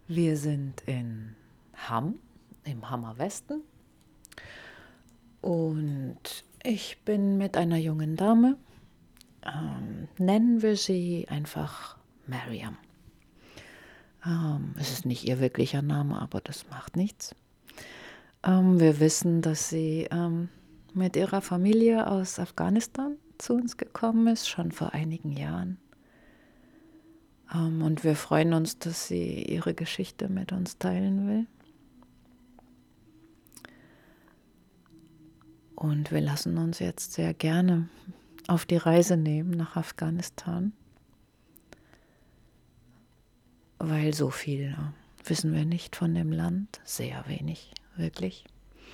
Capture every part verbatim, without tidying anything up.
Wir sind in Hamm, im Hammer Westen. Und ich bin mit einer jungen Dame, ähm, nennen wir sie einfach Mariam. Ähm, es ist nicht ihr wirklicher Name, aber das macht nichts. Ähm, wir wissen, dass sie ähm, mit ihrer Familie aus Afghanistan zu uns gekommen ist, schon vor einigen Jahren. Ähm, und wir freuen uns, dass sie ihre Geschichte mit uns teilen will. Und wir lassen uns jetzt sehr gerne auf die Reise nehmen nach Afghanistan, weil so viel äh, wissen wir nicht von dem Land, sehr wenig, wirklich.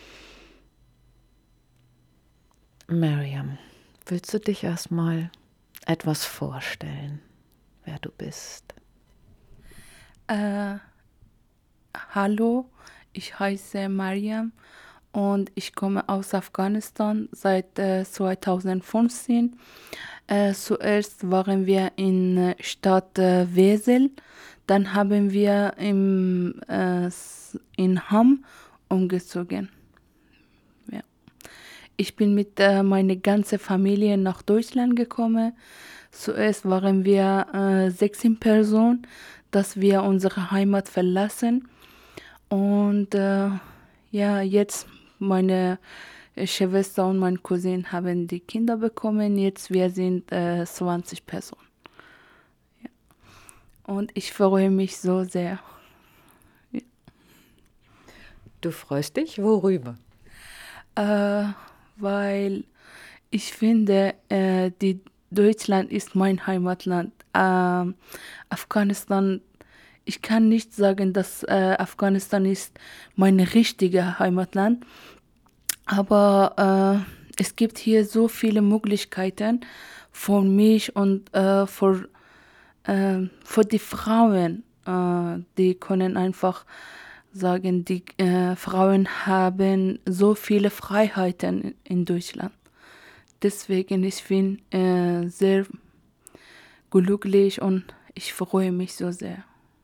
Mariam, willst du dich erstmal etwas vorstellen, wer du bist? Äh, Hallo, ich heiße Mariam und ich komme aus Afghanistan seit äh, zweitausendfünfzehn. Äh, zuerst waren wir in äh, Stadt äh, Wesel, dann haben wir im, äh, s- in Hamm umgezogen. Ja. Ich bin mit äh, meiner ganzen Familie nach Deutschland gekommen. Zuerst waren wir äh, sechzehn Personen, dass wir unsere Heimat verlassen. Und äh, ja, jetzt meine äh, Schwester und mein Cousin haben die Kinder bekommen. Jetzt wir sind äh, zwanzig Personen. Und ich freue mich so sehr. Du freust dich, worüber? Äh, Weil ich finde, äh, die Deutschland ist mein Heimatland. Ähm, Afghanistan, ich kann nicht sagen, dass äh, Afghanistan ist mein richtiger Heimatland. Aber äh, es gibt hier so viele Möglichkeiten für mich und äh, für, äh, für die Frauen. Äh, die können einfach sagen, die äh, Frauen haben so viele Freiheiten in Deutschland. Deswegen ich bin äh, sehr glücklich und ich freue mich so sehr.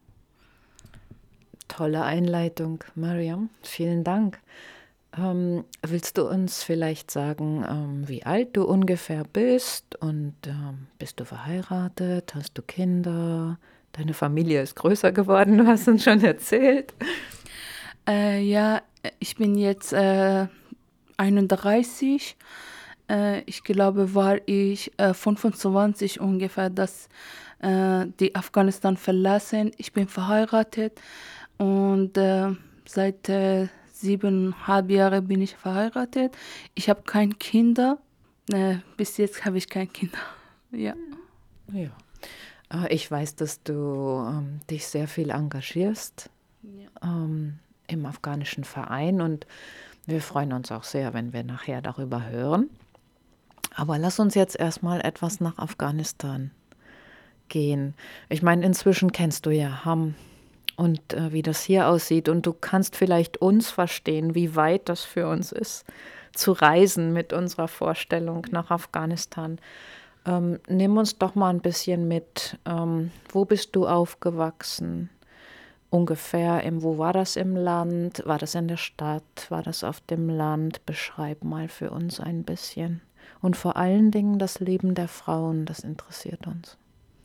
Tolle Einleitung, Mariam. Vielen Dank. Ähm, willst du uns vielleicht sagen, ähm, wie alt du ungefähr bist und ähm, bist du verheiratet? Hast du Kinder? Deine Familie ist größer geworden, du hast uns schon erzählt. Äh, ja, ich bin jetzt äh, einunddreißig. Äh, ich glaube, war ich äh, fünfundzwanzig ungefähr, dass äh, die Afghanistan verlassen. Ich bin verheiratet und äh, seit äh, siebeneinhalb Jahren bin ich verheiratet. Ich habe keine Kinder. Äh, bis jetzt habe ich keine Kinder. Ja. Ja. Äh, ich weiß, dass du ähm, dich sehr viel engagierst Ja. ähm, im afghanischen Verein und wir freuen uns auch sehr, wenn wir nachher darüber hören. Aber lass uns jetzt erstmal etwas nach Afghanistan gehen. Ich meine, inzwischen kennst du ja Hamm und äh, wie das hier aussieht und du kannst vielleicht uns verstehen, wie weit das für uns ist, zu reisen mit unserer Vorstellung nach Afghanistan. Ähm, nimm uns doch mal ein bisschen mit. Ähm, wo bist du aufgewachsen? Ungefähr, im, wo war das im Land? War das in der Stadt? War das auf dem Land? Beschreib mal für uns ein bisschen. Und vor allen Dingen das Leben der Frauen, das interessiert uns.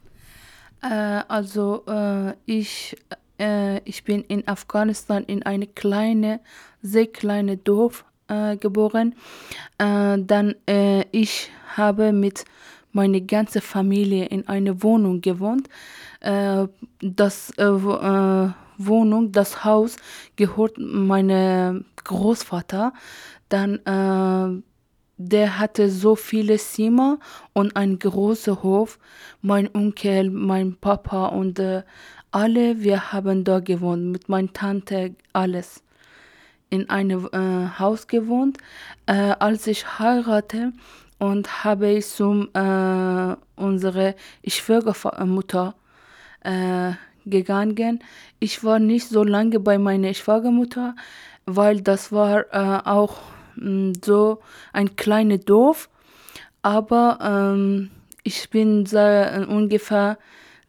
Äh, also äh, ich, äh, ich bin in Afghanistan in eine kleine, sehr kleine Dorf äh, geboren. Äh, dann äh, ich habe mit meiner ganzen Familie in einer Wohnung gewohnt. Äh, das äh, Wo- äh, Wohnung, das Haus gehört meinem Großvater. Dann äh, der hatte so viele Zimmer und einen großen Hof. Mein Onkel, mein Papa und äh, alle, wir haben da gewohnt, mit meiner Tante, alles in einem äh, Haus gewohnt. Äh, als ich heiratete und habe ich zum äh, unsere Schwiegermutter äh, gegangen. Ich war nicht so lange bei meiner Schwiegermutter, weil das war äh, auch mh, so ein kleines Dorf. Aber ähm, ich bin sehr, äh, ungefähr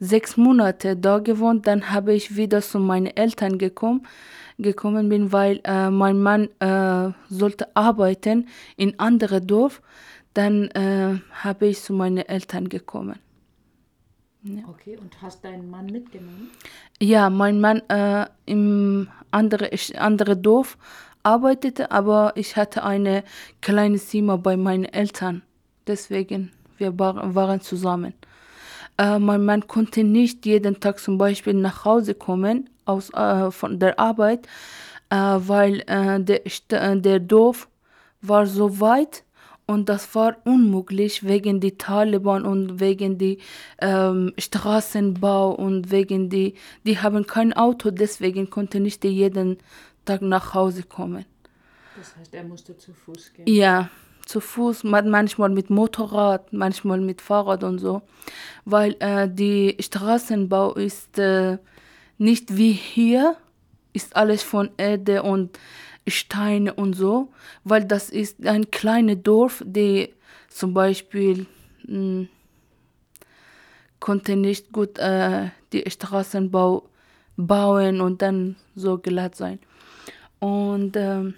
sechs Monate da gewohnt. Dann habe ich wieder zu meinen Eltern gekommen, gekommen bin, weil äh, mein Mann äh, sollte arbeiten in andere Dorf. Dann äh, habe ich zu meinen Eltern gekommen. Ja. Okay, und hast deinen Mann mitgenommen? Ja, mein Mann äh, im andere, ich- andere Dorf arbeitete, aber ich hatte eine kleine Zimmer bei meinen Eltern. Deswegen, wir war, waren zusammen. Äh, mein Mann konnte nicht jeden Tag zum Beispiel nach Hause kommen aus, äh, von der Arbeit, äh, weil äh, der, St- äh, der Dorf war so weit und das war unmöglich wegen die Taliban und wegen die ähm, Straßenbau und wegen die, die haben kein Auto, deswegen konnte nicht jeden Tag nach Hause kommen. Das heißt, er musste zu Fuß gehen. Ja, zu Fuß, ma- manchmal mit Motorrad, manchmal mit Fahrrad und so, weil äh, die Straßenbau ist äh, nicht wie hier, ist alles von Erde und Steine und so, weil das ist ein kleines Dorf, die zum Beispiel mh, konnte nicht gut äh, die Straßenbau bauen und dann so glatt sein. Und ähm,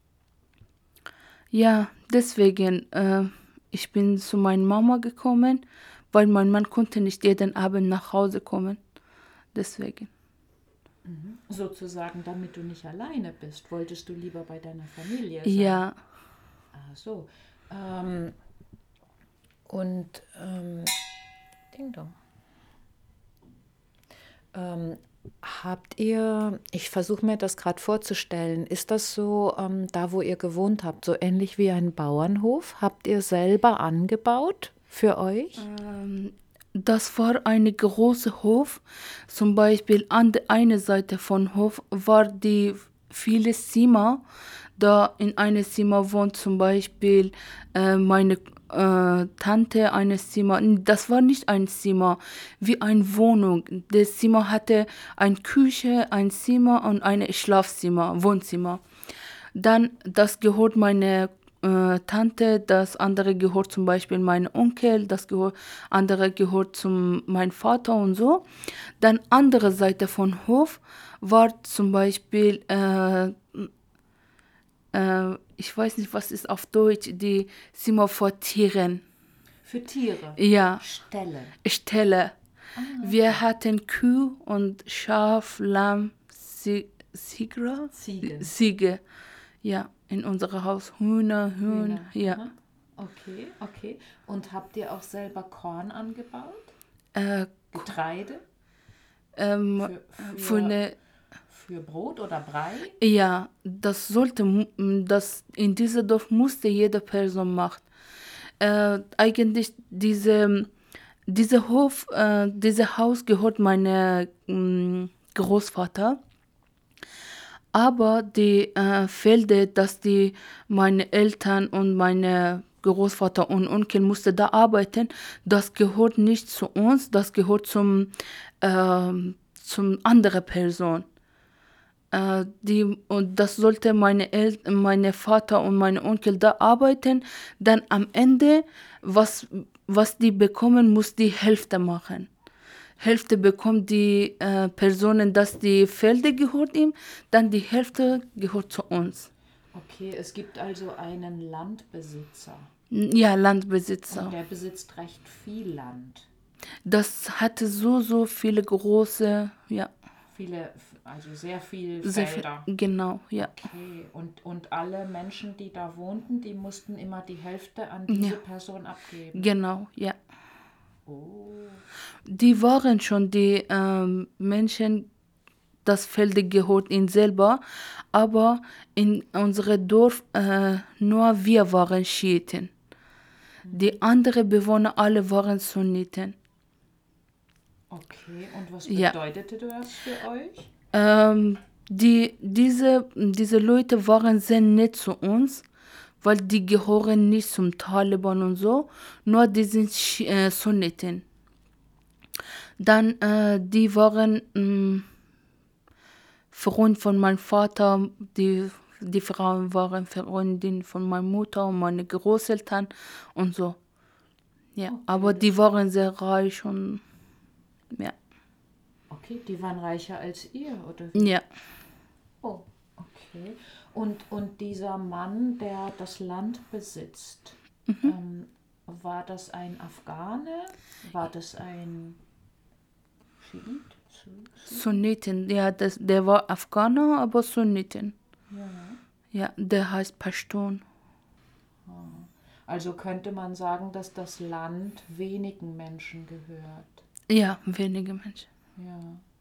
ja, deswegen, äh, ich bin zu meiner Mama gekommen, weil mein Mann konnte nicht jeden Abend nach Hause kommen. Deswegen. Sozusagen, damit du nicht alleine bist, wolltest du lieber bei deiner Familie sein. Ja, Ach so. Ähm, und ähm, Ding Dong. Ähm, habt ihr, ich versuche mir das gerade vorzustellen, ist das so, ähm, da wo ihr gewohnt habt, so ähnlich wie ein Bauernhof? Habt ihr selber angebaut für euch? ähm, das war ein großer Hof. Zum Beispiel an der einen Seite von Hof war die viele Zimmer. Da in einem Zimmer wohnt zum Beispiel äh, meine äh, Tante, ein Zimmer. Das war nicht ein Zimmer, wie eine Wohnung. Das Zimmer hatte eine Küche, ein Zimmer und ein Schlafzimmer, Wohnzimmer. Dann, das gehört meine äh, Tante, das andere gehört zum Beispiel mein Onkel, das gehört, andere gehört zum mein Vater und so. Dann andere Seite von Hof war zum Beispiel, äh, äh, ich weiß nicht, was ist auf Deutsch, die Zimmer vor Tieren. Für Tiere? Ja, Ställe. Ställe. Wir hatten Kühe und Schaf, Lamm, Sie Ziege, Ziegen. Ziege. Ja, in unserem Haus Hühner, Hühn, Hühner. ja. Aha. Okay, okay. Und habt ihr auch selber Korn angebaut? Äh, Getreide? ähm, Für, für für, eine, für Brot oder Brei? ja, das sollte, mu- m, das in diesem Dorf musste jede Person machen. Äh, eigentlich diese, diese Hof, äh, dieses Haus gehört meinem Großvater. Aber die äh, Felder, dass die meine Eltern und meine Großvater und Onkel mussten da arbeiten, das gehört nicht zu uns, das gehört zum ähm, zum andere Person. Äh, die und das sollte meine El meine Vater und meine Onkel da arbeiten, dann am Ende was was die bekommen, muss die Hälfte machen. Hälfte bekommt die äh, Personen, dass die Felder gehört ihm, dann die Hälfte gehört zu uns. Okay, es gibt also einen Landbesitzer Ja, und Landbesitzer. der besitzt recht viel Land. Das hatte so, so viele große, ja, Viele, also sehr viel sehr viel, Felder. genau, ja. Okay, und, und alle Menschen, die da wohnten, die mussten immer die Hälfte an diese Ja. Person abgeben. Genau, ja. Oh, Die waren schon die ähm, Menschen, das Feld gehört ihnen selber, aber in unserem Dorf äh, nur wir waren Schiiten. Die anderen Bewohner alle waren Sunniten. okay. Und was Ja. bedeutete das für euch? Ähm, die, diese, diese Leute waren sehr nett zu uns, weil die gehören nicht zum Taliban und so, nur die sind Schi- äh, Sunniten. Dann, äh, die waren mh, Freund von meinem Vater, die, die Frauen waren Freundin von meiner Mutter und meine Großeltern und so. Ja, Okay, aber das- die waren sehr reich und ja. Okay, die waren reicher als ihr, oder wie? Ja, Oh, okay. Und, und dieser Mann, der das Land besitzt, ähm, war das ein Afghane? War das ein Schiit? Su- Su- Sunniten. Ja, das, der war Afghaner, aber Sunniten. Ja. Ja, der heißt Pashtun. Also könnte man sagen, dass das Land wenigen Menschen gehört. Ja, wenige Menschen. Ja,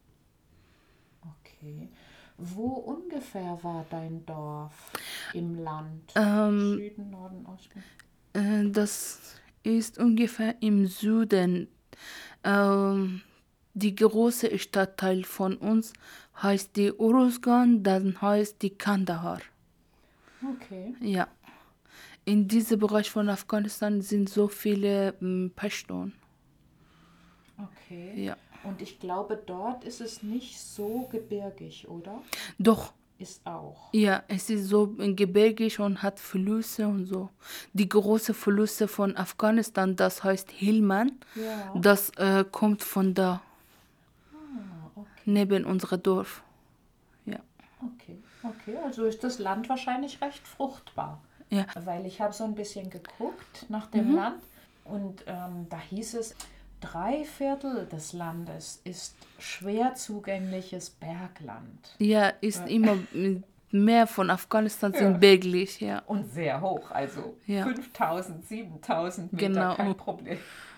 okay. Wo ungefähr war dein Dorf im Land? Ähm, Süden, Norden, Osten? äh, das ist ungefähr im Süden. Ähm, die große Stadtteil von uns heißt die Uruzgan, dann heißt die Kandahar. Okay, Ja, in diesem Bereich von Afghanistan sind so viele ähm, Pashtun. okay. Ja, Und ich glaube, dort ist es nicht so gebirgig, oder? doch. Ist auch. Ja, es ist so gebirgig und hat Flüsse und so. Die großen Flüsse von Afghanistan, das heißt Helmand, Ja. das äh, kommt von da, Ah, okay, neben unserem Dorf. Ja, okay, okay. Also ist das Land wahrscheinlich recht fruchtbar. ja, Weil ich habe so ein bisschen geguckt nach dem Land und ähm, da hieß es, drei Viertel des Landes ist schwer zugängliches Bergland ja, ist immer m- mehr von Afghanistan Ja. sind berglich, ja, und sehr hoch, also Ja. fünftausend, siebentausend Meter, Genau. kein Problem.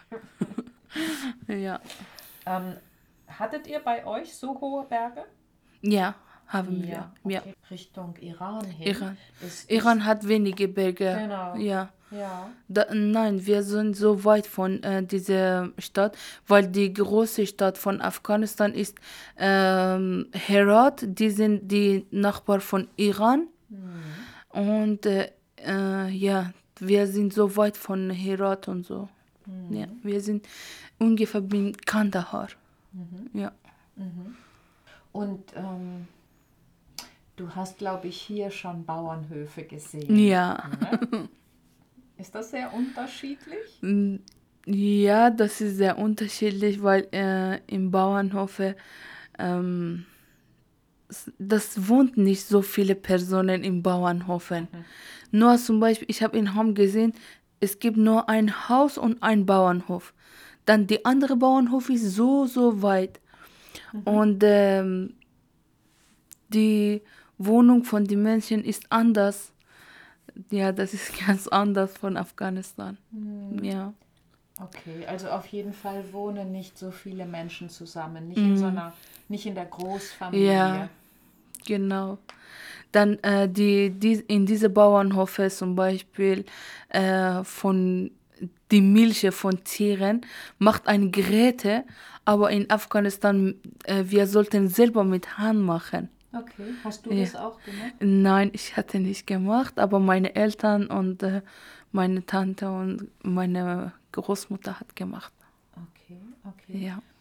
ja, Ähm, hattet ihr bei euch so hohe Berge? ja, haben wir, ja. okay. Richtung Iran hin. Iran. Ist, Iran hat wenige Berge, Genau. ja. Ja. Da, nein, wir sind so weit von äh, dieser Stadt, weil die große Stadt von Afghanistan ist ähm, Herat, die sind die Nachbar von Iran. Und äh, äh, ja, wir sind so weit von Herat und so. Ja, wir sind ungefähr bei Kandahar. Ja. Und ähm, du hast, glaube ich, hier schon Bauernhöfe gesehen. Ja. Ne? Ist das sehr unterschiedlich? Mm, Ja, das ist sehr unterschiedlich, weil äh, im Bauernhof ähm, s- das wohnt nicht so viele Personen im Bauernhofen. Nur zum Beispiel, ich habe in Hamm gesehen, es gibt nur ein Haus und ein Bauernhof. Dann die andere Bauernhof ist so, so weit. Und ähm, die Wohnung von den Menschen ist anders. Ja, das ist ganz anders von Afghanistan. Ja. Okay, also auf jeden Fall wohnen nicht so viele Menschen zusammen, nicht in so einer, nicht in der Großfamilie. Ja. Genau. Dann äh, die, die in diese Bauernhöfe zum Beispiel äh, von die Milch von Tieren macht ein Geräte, aber in Afghanistan äh, wir sollten selber mit Hand machen. Okay, hast du Ja. das auch gemacht? Nein, ich hatte nicht gemacht, aber meine Eltern und äh, meine Tante und meine Großmutter hat gemacht. Okay, okay. Ja.